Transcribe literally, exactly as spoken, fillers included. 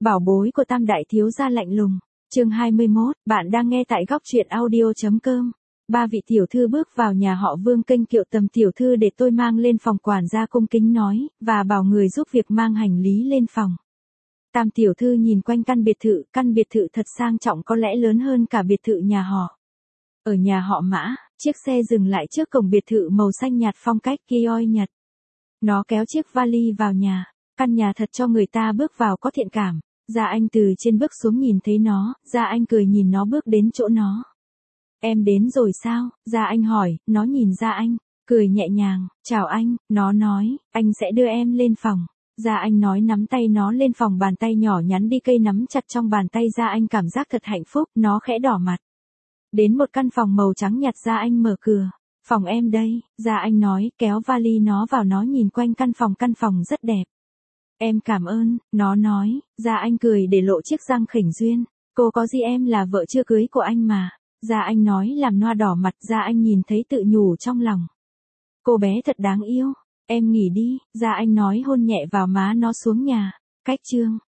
Bảo bối của Tam đại thiếu gia lạnh lùng. Chương hai mươi mốt, bạn đang nghe tại góc truyện audio chấm com. Ba vị tiểu thư bước vào nhà họ Vương kênh kiệu Tầm tiểu thư để tôi mang lên phòng, quản gia cung kính nói, và bảo người giúp việc mang hành lý lên phòng. Tam tiểu thư nhìn quanh căn biệt thự, căn biệt thự thật sang trọng, có lẽ lớn hơn cả biệt thự nhà họ. Ở nhà họ Mã, chiếc xe dừng lại trước cổng biệt thự màu xanh nhạt phong cách Kioi Nhật. Nó kéo chiếc vali vào nhà, căn nhà thật cho người ta bước vào có thiện cảm. Gia Anh từ trên bước xuống nhìn thấy nó, Gia Anh cười nhìn nó bước đến chỗ nó. Em đến rồi sao? Gia Anh hỏi, nó nhìn Gia Anh, cười nhẹ nhàng, chào anh, nó nói, anh sẽ đưa em lên phòng. Gia Anh nói nắm tay nó lên phòng, bàn tay nhỏ nhắn đi cây nắm chặt trong bàn tay Gia Anh, cảm giác thật hạnh phúc, nó khẽ đỏ mặt. Đến một căn phòng màu trắng nhạt, Gia Anh mở cửa. Phòng em đây, Gia Anh nói, kéo vali nó vào, nó nhìn quanh căn phòng, căn phòng rất đẹp. Em cảm ơn, nó nói. Gia Anh cười để lộ chiếc răng khỉnh duyên. Cô có gì, em là vợ chưa cưới của anh mà. Gia Anh nói làm Noa đỏ mặt. Gia Anh nhìn thấy tự nhủ trong lòng. Cô bé thật đáng yêu. Em nghỉ đi, Gia Anh nói, hôn nhẹ vào má nó xuống nhà. Cách chương.